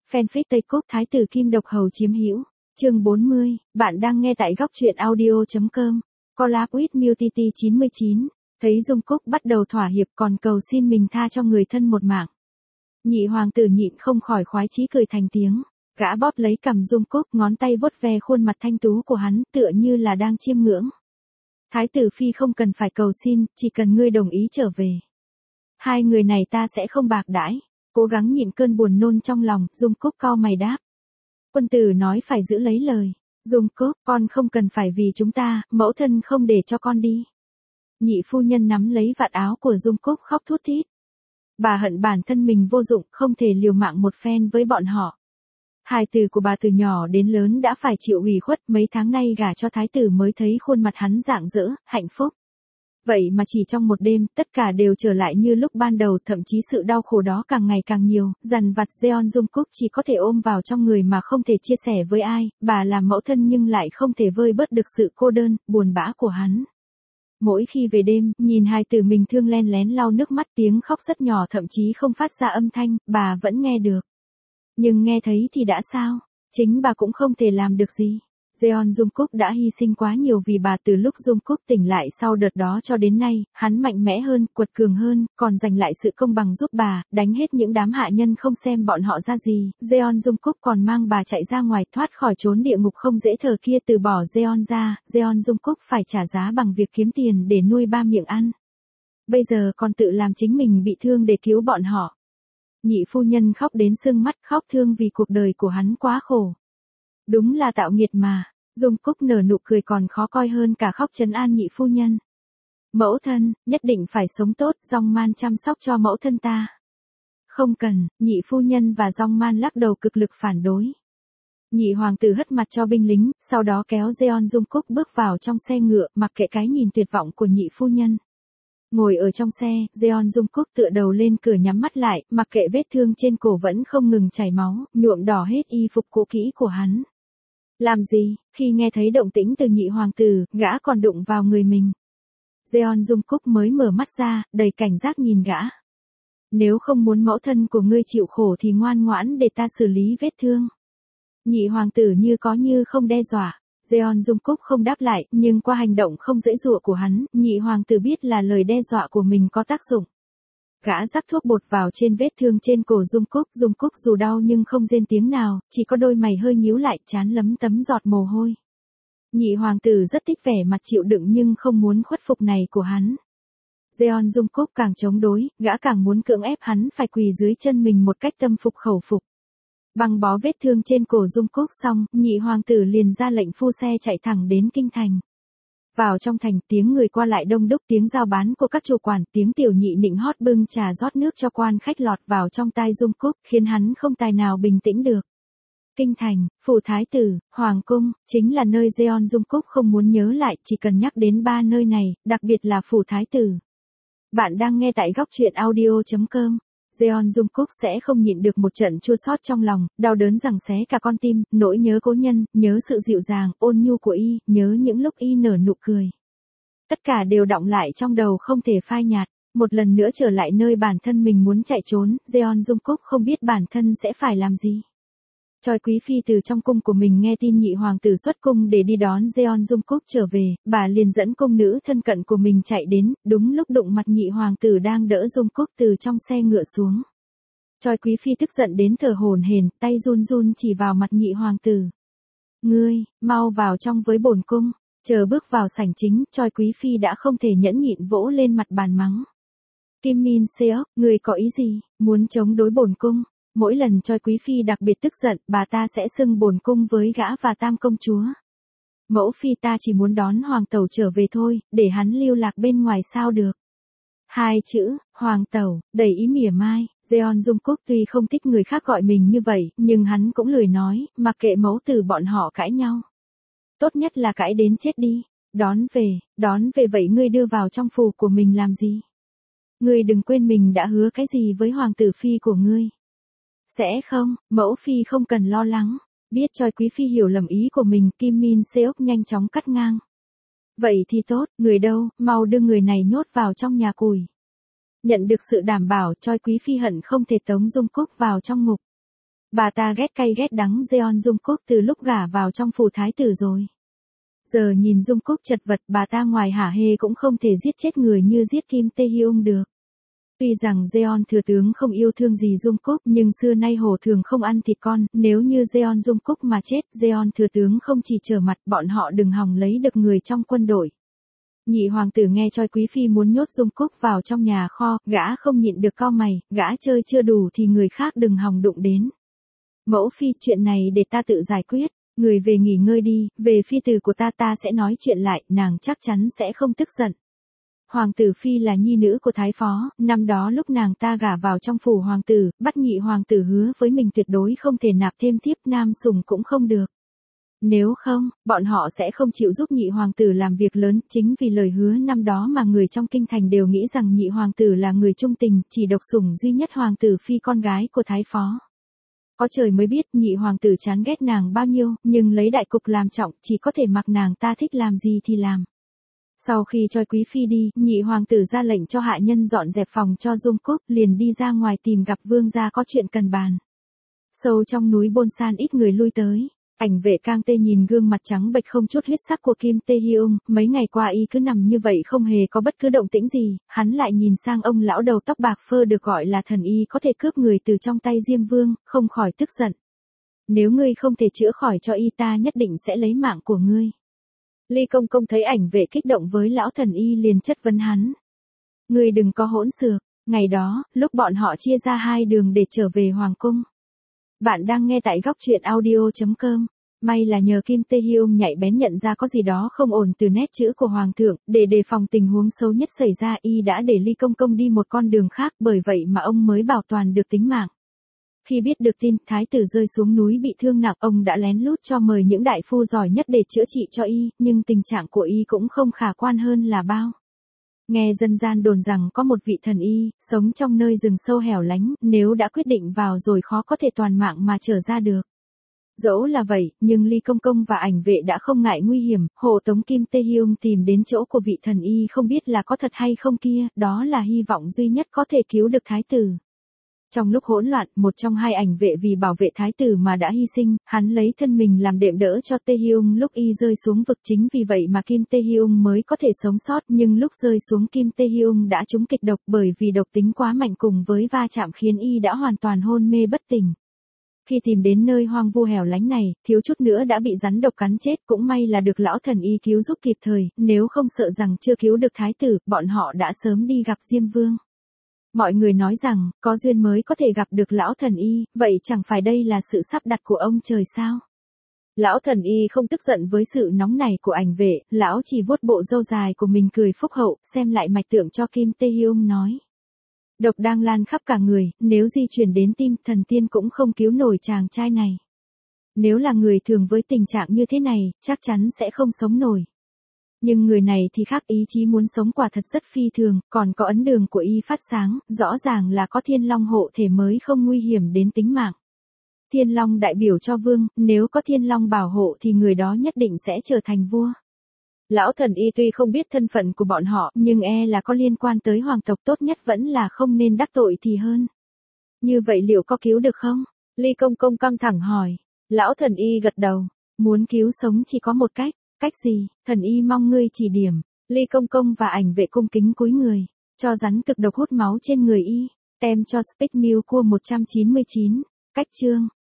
Fanfic Tây Cúc Thái tử Kim Độc Hầu chiếm hữu. Chương 40, bạn đang nghe tại góc truyện audio.com. Collab with Multity 99. Thấy Dung Cúc bắt đầu thỏa hiệp còn cầu xin mình tha cho người thân một mạng. Nhị hoàng tử nhịn không khỏi khoái chí cười thành tiếng. Gã bóp lấy cằm Dung Cúc, ngón tay vuốt ve khuôn mặt thanh tú của hắn, tựa như là đang chiêm ngưỡng. Thái tử phi không cần phải cầu xin, chỉ cần ngươi đồng ý trở về. Hai người này ta sẽ không bạc đãi. Cố gắng nhịn cơn buồn nôn trong lòng, Dung Cúc cau mày đáp. Quân tử nói phải giữ lấy lời. Dung Cúc, con không cần phải vì chúng ta, mẫu thân không để cho con đi. Nhị phu nhân nắm lấy vạt áo của Dung Cúc khóc thút thít. Bà hận bản thân mình vô dụng, không thể liều mạng một phen với bọn họ. Hài tử của bà từ nhỏ đến lớn đã phải chịu ủy khuất, mấy tháng nay gả cho thái tử mới thấy khuôn mặt hắn rạng rỡ, hạnh phúc. Vậy mà chỉ trong một đêm, tất cả đều trở lại như lúc ban đầu, thậm chí sự đau khổ đó càng ngày càng nhiều, dằn vặt Jeon Dung Cúc chỉ có thể ôm vào trong người mà không thể chia sẻ với ai, bà làm mẫu thân nhưng lại không thể vơi bớt được sự cô đơn, buồn bã của hắn. Mỗi khi về đêm, nhìn hài tử mình thương len lén lau nước mắt, tiếng khóc rất nhỏ thậm chí không phát ra âm thanh, bà vẫn nghe được. Nhưng nghe thấy thì đã sao? Chính bà cũng không thể làm được gì. Jeon Dung Cúc đã hy sinh quá nhiều vì bà, từ lúc Dung Cúc tỉnh lại sau đợt đó cho đến nay, hắn mạnh mẽ hơn, quật cường hơn, còn giành lại sự công bằng giúp bà, đánh hết những đám hạ nhân không xem bọn họ ra gì. Jeon Dung Cúc còn mang bà chạy ra ngoài, thoát khỏi chốn địa ngục không dễ thở kia. Từ bỏ Jeon ra, Jeon Dung Cúc phải trả giá bằng việc kiếm tiền để nuôi ba miệng ăn. Bây giờ còn tự làm chính mình bị thương để cứu bọn họ. Nhị phu nhân khóc đến sưng mắt, khóc thương vì cuộc đời của hắn quá khổ. Đúng là tạo nghiệt mà. Dung Cúc nở nụ cười còn khó coi hơn cả khóc trấn an nhị phu nhân. Mẫu thân, nhất định phải sống tốt, Dong Man chăm sóc cho mẫu thân ta. Không cần, nhị phu nhân và Dong Man lắc đầu cực lực phản đối. Nhị hoàng tử hất mặt cho binh lính, sau đó kéo Jeon Dung Cúc bước vào trong xe ngựa, mặc kệ cái nhìn tuyệt vọng của nhị phu nhân. Ngồi ở trong xe, Jeon Dung Cúc tựa đầu lên cửa nhắm mắt lại, mặc kệ vết thương trên cổ vẫn không ngừng chảy máu, nhuộm đỏ hết y phục cũ kỹ của hắn. Làm gì, khi nghe thấy động tĩnh từ nhị hoàng tử, gã còn đụng vào người mình. Jeon Dung Cúc mới mở mắt ra, đầy cảnh giác nhìn gã. Nếu không muốn mẫu thân của ngươi chịu khổ thì ngoan ngoãn để ta xử lý vết thương. Nhị hoàng tử như có như không đe dọa. Jeon Dung Cúc không đáp lại, nhưng qua hành động không dễ dụa của hắn, nhị hoàng tử biết là lời đe dọa của mình có tác dụng. Gã rắc thuốc bột vào trên vết thương trên cổ Dung Cúc dù đau nhưng không rên tiếng nào, chỉ có đôi mày hơi nhíu lại, trán lấm tấm giọt mồ hôi. Nhị hoàng tử rất thích vẻ mặt chịu đựng nhưng không muốn khuất phục này của hắn. Jeon Dung Cúc càng chống đối, gã càng muốn cưỡng ép hắn phải quỳ dưới chân mình một cách tâm phục khẩu phục. Băng bó vết thương trên cổ Dung Cúc xong, nhị hoàng tử liền ra lệnh phu xe chạy thẳng đến kinh thành. Vào trong thành, tiếng người qua lại đông đúc, tiếng giao bán của các chủ quản, tiếng tiểu nhị nịnh hót bưng trà rót nước cho quan khách lọt vào trong tai Dung Cúc, khiến hắn không tài nào bình tĩnh được. Kinh thành, phủ thái tử, hoàng cung, chính là nơi Jeon Dung Cúc không muốn nhớ lại, chỉ cần nhắc đến ba nơi này, đặc biệt là phủ thái tử. Bạn đang nghe tại góc truyện audio.com. Jeon Dung Cúc sẽ không nhịn được một trận chua xót trong lòng, đau đớn giằng xé cả con tim, nỗi nhớ cố nhân, nhớ sự dịu dàng, ôn nhu của y, nhớ những lúc y nở nụ cười. Tất cả đều đọng lại trong đầu không thể phai nhạt, một lần nữa trở lại nơi bản thân mình muốn chạy trốn, Jeon Dung Cúc không biết bản thân sẽ phải làm gì. Choi quý phi từ trong cung của mình nghe tin nhị hoàng tử xuất cung để đi đón Jeon Dung Cúc trở về, bà liền dẫn cung nữ thân cận của mình chạy đến, đúng lúc đụng mặt nhị hoàng tử đang đỡ Dung Cúc từ trong xe ngựa xuống. Choi quý phi tức giận đến thở hổn hển, tay run run chỉ vào mặt nhị hoàng tử. Ngươi, mau vào trong với bổn cung. Chờ bước vào sảnh chính, Choi quý phi đã không thể nhẫn nhịn vỗ lên mặt bàn mắng. Kim Min Seok, ngươi có ý gì, muốn chống đối bổn cung? Mỗi lần Choi quý phi đặc biệt tức giận, bà ta sẽ xưng bổn cung với gã và tam công chúa. Mẫu phi ta chỉ muốn đón hoàng tẩu trở về thôi, để hắn lưu lạc bên ngoài sao được. Hai chữ, hoàng tẩu, đầy ý mỉa mai. Jeon Dung Cúc tuy không thích người khác gọi mình như vậy, nhưng hắn cũng lười nói, mặc kệ mẫu tử bọn họ cãi nhau. Tốt nhất là cãi đến chết đi. Đón về vậy ngươi đưa vào trong phủ của mình làm gì? Ngươi đừng quên mình đã hứa cái gì với hoàng tử phi của ngươi. Sẽ không, mẫu phi không cần lo lắng. Biết Choi quý phi hiểu lầm ý của mình, Kim Min Seok nhanh chóng cắt ngang. Vậy thì tốt, người đâu, mau đưa người này nhốt vào trong nhà củi. Nhận được sự đảm bảo, Choi quý phi hận không thể tống Dung Cúc vào trong ngục. Bà ta ghét cay ghét đắng Jeon Jungkook từ lúc gả vào trong phủ thái tử rồi. Giờ nhìn Jungkook chật vật, bà ta ngoài hả hê cũng không thể giết chết người như giết Kim Tae Hyung được. Tuy rằng Jeon thừa tướng không yêu thương gì Jungkook, nhưng xưa nay hổ thường không ăn thịt con, nếu như Jeon Jungkook mà chết, Jeon thừa tướng không chỉ trở mặt, bọn họ đừng hòng lấy được người trong quân đội. Nhị hoàng tử nghe Choi Quý Phi muốn nhốt Jungkook vào trong nhà kho, gã không nhịn được cau mày, gã chơi chưa đủ thì người khác đừng hòng đụng đến. Mẫu phi, chuyện này để ta tự giải quyết, người về nghỉ ngơi đi, về phi tử của ta sẽ nói chuyện lại, nàng chắc chắn sẽ không tức giận. Hoàng tử phi là nhi nữ của thái phó, năm đó lúc nàng ta gả vào trong phủ hoàng tử, bắt nhị hoàng tử hứa với mình tuyệt đối không thể nạp thêm tiếp nam sủng cũng không được. Nếu không, bọn họ sẽ không chịu giúp nhị hoàng tử làm việc lớn, chính vì lời hứa năm đó mà người trong kinh thành đều nghĩ rằng nhị hoàng tử là người trung tình, chỉ độc sủng duy nhất hoàng tử phi con gái của thái phó. Có trời mới biết nhị hoàng tử chán ghét nàng bao nhiêu, nhưng lấy đại cục làm trọng, chỉ có thể mặc nàng ta thích làm gì thì làm. Sau khi Choi Quý Phi đi, nhị hoàng tử ra lệnh cho hạ nhân dọn dẹp phòng cho Jungkook, liền đi ra ngoài tìm gặp vương gia có chuyện cần bàn. Sâu trong núi Bonsan ít người lui tới. Ảnh vệ Kang Tae nhìn gương mặt trắng bệch không chút huyết sắc của Kim Tae Hyung, mấy ngày qua y cứ nằm như vậy không hề có bất cứ động tĩnh gì, hắn lại nhìn sang ông lão đầu tóc bạc phơ được gọi là thần y có thể cướp người từ trong tay Diêm Vương, không khỏi tức giận. Nếu ngươi không thể chữa khỏi cho y ta nhất định sẽ lấy mạng của ngươi. Ly Công Công thấy ảnh vệ kích động với lão thần y liền chất vấn hắn. Ngươi đừng có hỗn xược, ngày đó, lúc bọn họ chia ra hai đường để trở về Hoàng Cung. Bạn đang nghe tại góc truyện audio.com. May là nhờ Kim Tae Hyung nhạy bén nhận ra có gì đó không ổn từ nét chữ của Hoàng thượng, để đề phòng tình huống xấu nhất xảy ra y đã để Ly Công Công đi một con đường khác, bởi vậy mà ông mới bảo toàn được tính mạng. Khi biết được tin thái tử rơi xuống núi bị thương nặng, ông đã lén lút cho mời những đại phu giỏi nhất để chữa trị cho y, nhưng tình trạng của y cũng không khả quan hơn là bao. Nghe dân gian đồn rằng có một vị thần y, sống trong nơi rừng sâu hẻo lánh, nếu đã quyết định vào rồi khó có thể toàn mạng mà trở ra được. Dẫu là vậy, nhưng Ly Công Công và ảnh vệ đã không ngại nguy hiểm, hộ tống Kim Tae Hyung tìm đến chỗ của vị thần y không biết là có thật hay không kia, đó là hy vọng duy nhất có thể cứu được thái tử. Trong lúc hỗn loạn, một trong hai ảnh vệ vì bảo vệ thái tử mà đã hy sinh, hắn lấy thân mình làm đệm đỡ cho Tae Hyung lúc y rơi xuống vực, chính vì vậy mà Kim Tae Hyung mới có thể sống sót, nhưng lúc rơi xuống Kim Tae Hyung đã trúng kịch độc bởi vì độc tính quá mạnh cùng với va chạm khiến y đã hoàn toàn hôn mê bất tỉnh. Khi tìm đến nơi hoang vu hẻo lánh này, thiếu chút nữa đã bị rắn độc cắn chết, cũng may là được lão thần y cứu giúp kịp thời, nếu không sợ rằng chưa cứu được thái tử, bọn họ đã sớm đi gặp Diêm Vương. Mọi người nói rằng, có duyên mới có thể gặp được lão thần y, vậy chẳng phải đây là sự sắp đặt của ông trời sao? Lão thần y không tức giận với sự nóng này của ảnh vệ, lão chỉ vuốt bộ râu dài của mình cười phúc hậu, xem lại mạch tượng cho Kim Tae Hyung nói. Độc đang lan khắp cả người, nếu di chuyển đến tim, thần tiên cũng không cứu nổi chàng trai này. Nếu là người thường với tình trạng như thế này, chắc chắn sẽ không sống nổi. Nhưng người này thì khác, ý chí muốn sống quả thật rất phi thường, còn có ấn đường của y phát sáng, rõ ràng là có thiên long hộ thể mới không nguy hiểm đến tính mạng. Thiên long đại biểu cho vương, nếu có thiên long bảo hộ thì người đó nhất định sẽ trở thành vua. Lão thần y tuy không biết thân phận của bọn họ, nhưng là có liên quan tới hoàng tộc, tốt nhất vẫn là không nên đắc tội thì hơn. Như vậy liệu có cứu được không? Ly Công Công căng thẳng hỏi. Lão thần y gật đầu. Muốn cứu sống chỉ có một cách. Cách gì? Thần y mong ngươi chỉ điểm. Ly Công Công và ảnh vệ cung kính cúi người. Cho rắn cực độc hút máu trên người y. Tem cho Speak Milk Cua 199. Cách chương.